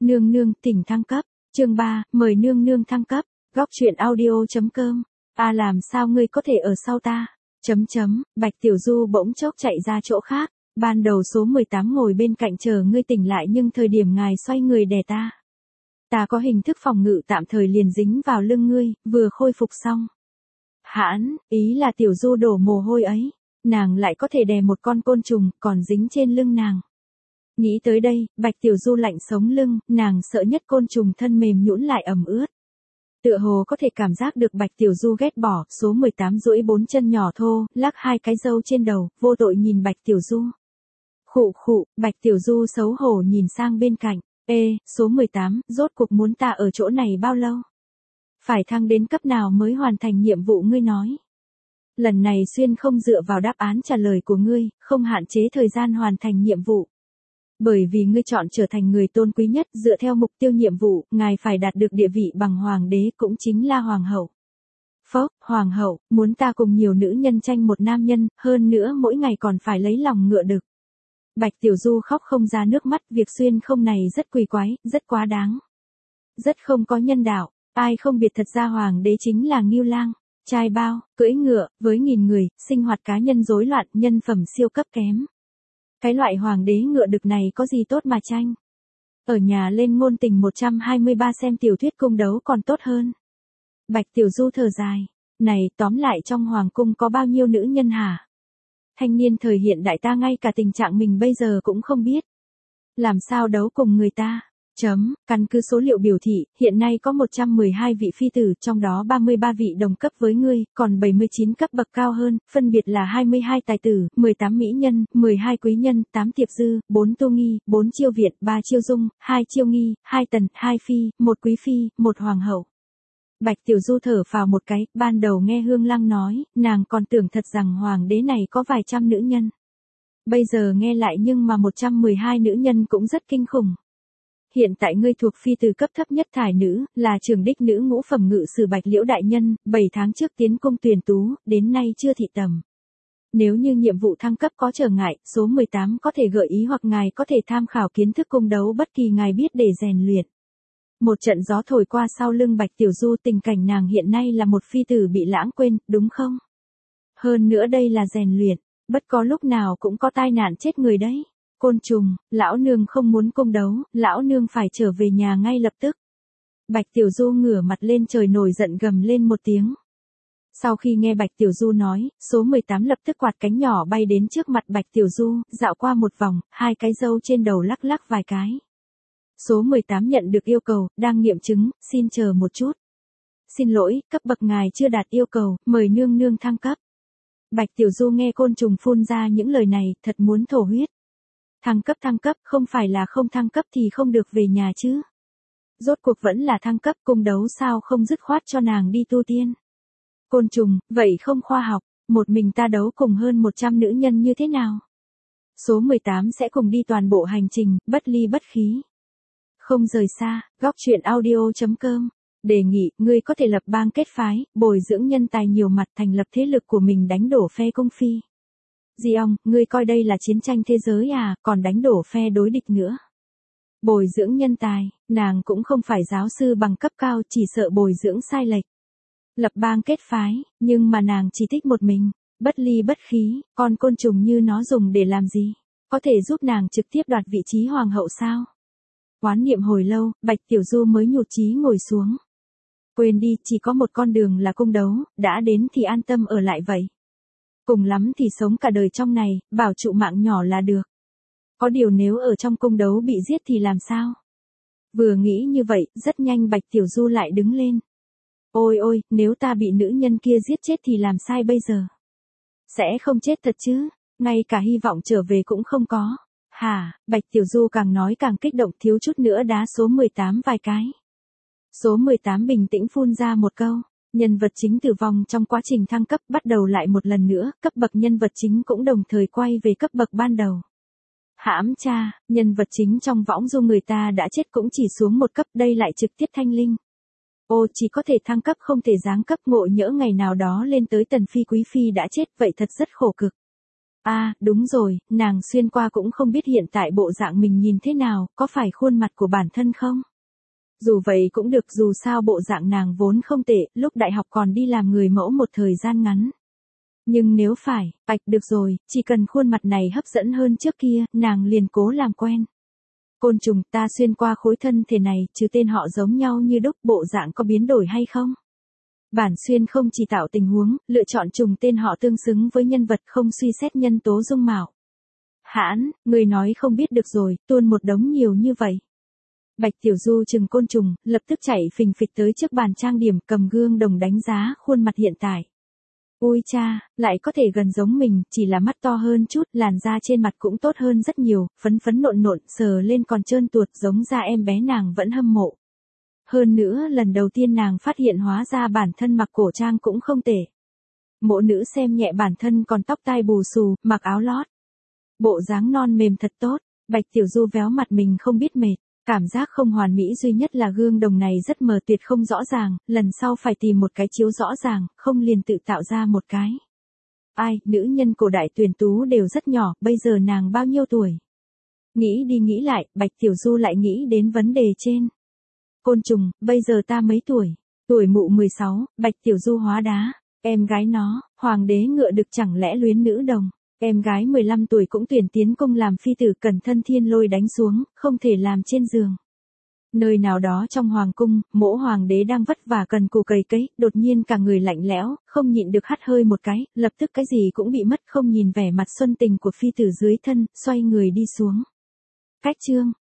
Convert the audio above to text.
Nương nương thỉnh thăng cấp. Chương 3, mời nương nương thăng cấp. Góc truyện audio.com. Làm sao ngươi có thể ở sau ta? Bạch Tiểu Du bỗng chốc chạy ra chỗ khác. Ban đầu số 18 ngồi bên cạnh chờ ngươi tỉnh lại, nhưng thời điểm ngài xoay người đè ta. Ta có hình thức phòng ngự tạm thời liền dính vào lưng ngươi, vừa khôi phục xong. Hãn, ý là Tiểu Du đổ mồ hôi ấy. Nàng lại có thể đè một con côn trùng còn dính trên lưng nàng. Nghĩ tới đây, Bạch Tiểu Du lạnh sống lưng, nàng sợ nhất côn trùng thân mềm nhũn lại ẩm ướt. Tựa hồ có thể cảm giác được Bạch Tiểu Du ghét bỏ, số 18 duỗi 4 chân nhỏ thô, lắc 2 cái râu trên đầu, vô tội nhìn Bạch Tiểu Du. Khụ, Bạch Tiểu Du xấu hổ nhìn sang bên cạnh. Số 18, rốt cuộc muốn ta ở chỗ này bao lâu? Phải thăng đến cấp nào mới hoàn thành nhiệm vụ ngươi nói? Lần này xuyên không dựa vào đáp án trả lời của ngươi, không hạn chế thời gian hoàn thành nhiệm vụ. Bởi vì ngươi chọn trở thành người tôn quý nhất, dựa theo mục tiêu nhiệm vụ, ngài phải đạt được địa vị bằng hoàng đế, cũng chính là hoàng hậu. Hoàng hậu, muốn ta cùng nhiều nữ nhân tranh một nam nhân, hơn nữa mỗi ngày còn phải lấy lòng ngựa đực. Bạch Tiểu Du khóc không ra nước mắt, việc xuyên không này rất quỳ quái, rất quá đáng. Rất không có nhân đạo, ai không biết thật ra hoàng đế chính là Ngưu Lang, trai bao, cưỡi ngựa, với nghìn người, sinh hoạt cá nhân rối loạn, nhân phẩm siêu cấp kém. Cái loại hoàng đế ngựa đực này có gì tốt mà tranh. Ở nhà lên ngôn tình 123 xem tiểu thuyết cung đấu còn tốt hơn. Bạch Tiểu Du thở dài. Này, tóm lại trong hoàng cung có bao nhiêu nữ nhân hả? Thanh niên thời hiện đại ta ngay cả tình trạng mình bây giờ cũng không biết. Làm sao đấu cùng người ta? Căn cứ số liệu biểu thị, hiện nay có 112 vị phi tử, trong đó 33 vị đồng cấp với ngươi, còn 79 cấp bậc cao hơn, phân biệt là 22 tài tử, 18 mỹ nhân, 12 quý nhân, 8 tiệp dư, 4 tô nghi, 4 chiêu viện, 3 chiêu dung, 2 chiêu nghi, 2 tần, 2 phi, 1 quý phi, 1 hoàng hậu. Bạch Tiểu Du thở phào một cái, ban đầu nghe Hương Lăng nói, nàng còn tưởng thật rằng hoàng đế này có vài trăm nữ nhân. Bây giờ nghe lại nhưng mà 112 nữ nhân cũng rất kinh khủng. Hiện tại ngươi thuộc phi từ cấp thấp nhất thải nữ, là trưởng đích nữ ngũ phẩm ngự sử Bạch Liễu đại nhân, 7 tháng trước tiến cung tuyển tú, đến nay chưa thị tầm. Nếu như nhiệm vụ thăng cấp có trở ngại, số 18 có thể gợi ý hoặc ngài có thể tham khảo kiến thức cung đấu bất kỳ ngài biết để rèn luyện. Một trận gió thổi qua sau lưng Bạch Tiểu Du, tình cảnh nàng hiện nay là một phi tử bị lãng quên, đúng không? Hơn nữa đây là rèn luyện, bất có lúc nào cũng có tai nạn chết người đấy. Côn trùng, lão nương không muốn cung đấu, lão nương phải trở về nhà ngay lập tức. Bạch Tiểu Du ngửa mặt lên trời nổi giận gầm lên một tiếng. Sau khi nghe Bạch Tiểu Du nói, số 18 lập tức quạt cánh nhỏ bay đến trước mặt Bạch Tiểu Du, dạo qua một vòng, 2 cái râu trên đầu lắc lắc vài cái. Số 18 nhận được yêu cầu, đang nghiệm chứng, xin chờ một chút. Xin lỗi, cấp bậc ngài chưa đạt yêu cầu, mời nương nương thăng cấp. Bạch Tiểu Du nghe côn trùng phun ra những lời này, thật muốn thổ huyết. Thăng cấp, không phải là không thăng cấp thì không được về nhà chứ. Rốt cuộc vẫn là thăng cấp, cung đấu sao không dứt khoát cho nàng đi tu tiên. Côn trùng, vậy không khoa học, một mình ta đấu cùng hơn 100 nữ nhân như thế nào? Số 18 sẽ cùng đi toàn bộ hành trình, bất ly bất khí. Không rời xa, góc truyện audio.com. Đề nghị, ngươi có thể lập bang kết phái, bồi dưỡng nhân tài nhiều mặt, thành lập thế lực của mình đánh đổ phe cung phi. Di ông, ngươi coi đây là chiến tranh thế giới à, còn đánh đổ phe đối địch nữa. Bồi dưỡng nhân tài, nàng cũng không phải giáo sư bằng cấp cao, chỉ sợ bồi dưỡng sai lệch. Lập bang kết phái, nhưng mà nàng chỉ thích một mình, bất ly bất khí, con côn trùng như nó dùng để làm gì? Có thể giúp nàng trực tiếp đoạt vị trí hoàng hậu sao? Quán niệm hồi lâu, Bạch Tiểu Du mới nhụt chí ngồi xuống. Quên đi, chỉ có một con đường là cung đấu, đã đến thì an tâm ở lại vậy. Cùng lắm thì sống cả đời trong này, bảo trụ mạng nhỏ là được. Có điều nếu ở trong cung đấu bị giết thì làm sao? Vừa nghĩ như vậy, rất nhanh Bạch Tiểu Du lại đứng lên. Ôi, nếu ta bị nữ nhân kia giết chết thì làm sai bây giờ? Sẽ không chết thật chứ, ngay cả hy vọng trở về cũng không có. Bạch Tiểu Du càng nói càng kích động, thiếu chút nữa đá số 18 vài cái. Số 18 bình tĩnh phun ra một câu. Nhân vật chính tử vong trong quá trình thăng cấp, bắt đầu lại một lần nữa, cấp bậc nhân vật chính cũng đồng thời quay về cấp bậc ban đầu. Hãm cha, nhân vật chính trong võng du người ta đã chết cũng chỉ xuống một cấp, đây lại trực tiếp thanh linh. Chỉ có thể thăng cấp không thể giáng cấp, ngộ nhỡ ngày nào đó lên tới tần phi quý phi đã chết, vậy thật rất khổ cực. Đúng rồi, nàng xuyên qua cũng không biết hiện tại bộ dạng mình nhìn thế nào, có phải khuôn mặt của bản thân không? Dù vậy cũng được, dù sao bộ dạng nàng vốn không tệ, lúc đại học còn đi làm người mẫu một thời gian ngắn. Nhưng nếu phải, được rồi, chỉ cần khuôn mặt này hấp dẫn hơn trước kia, nàng liền cố làm quen. Côn trùng, ta xuyên qua khối thân thể này, chứ tên họ giống nhau như đúc, bộ dạng có biến đổi hay không? Bản xuyên không chỉ tạo tình huống, lựa chọn trùng tên họ tương xứng với nhân vật, không suy xét nhân tố dung mạo. Hãn, người nói không biết được rồi, tuôn một đống nhiều như vậy. Bạch Tiểu Du chừng côn trùng, lập tức chạy phình phịch tới trước bàn trang điểm, cầm gương đồng đánh giá khuôn mặt hiện tại. Ôi cha, lại có thể gần giống mình, chỉ là mắt to hơn chút, làn da trên mặt cũng tốt hơn rất nhiều, phấn phấn nộn nộn, sờ lên còn trơn tuột, giống da em bé, nàng vẫn hâm mộ. Hơn nữa, lần đầu tiên nàng phát hiện hóa ra bản thân mặc cổ trang cũng không tệ. Mộ nữ xem nhẹ bản thân còn tóc tai bù xù, mặc áo lót. Bộ dáng non mềm thật tốt, Bạch Tiểu Du véo mặt mình không biết mệt. Cảm giác không hoàn mỹ duy nhất là gương đồng này rất mờ, tuyệt không rõ ràng, lần sau phải tìm một cái chiếu rõ ràng, không liền tự tạo ra một cái. Nữ nhân cổ đại tuyển tú đều rất nhỏ, bây giờ nàng bao nhiêu tuổi? Nghĩ đi nghĩ lại, Bạch Tiểu Du lại nghĩ đến vấn đề trên. Côn trùng, bây giờ ta mấy tuổi? Tuổi mụ 16, Bạch Tiểu Du hóa đá. Em gái nó, hoàng đế ngựa đực chẳng lẽ luyến nữ đồng. Em gái 15 tuổi cũng tuyển tiến cung làm phi tử, cẩn thân thiên lôi đánh xuống, không thể làm trên giường. Nơi nào đó trong hoàng cung, mỗ hoàng đế đang vất vả cần cù cày cấy, đột nhiên cả người lạnh lẽo, không nhịn được hắt hơi một cái, lập tức cái gì cũng bị mất, không nhìn vẻ mặt xuân tình của phi tử dưới thân, xoay người đi xuống. Cách chương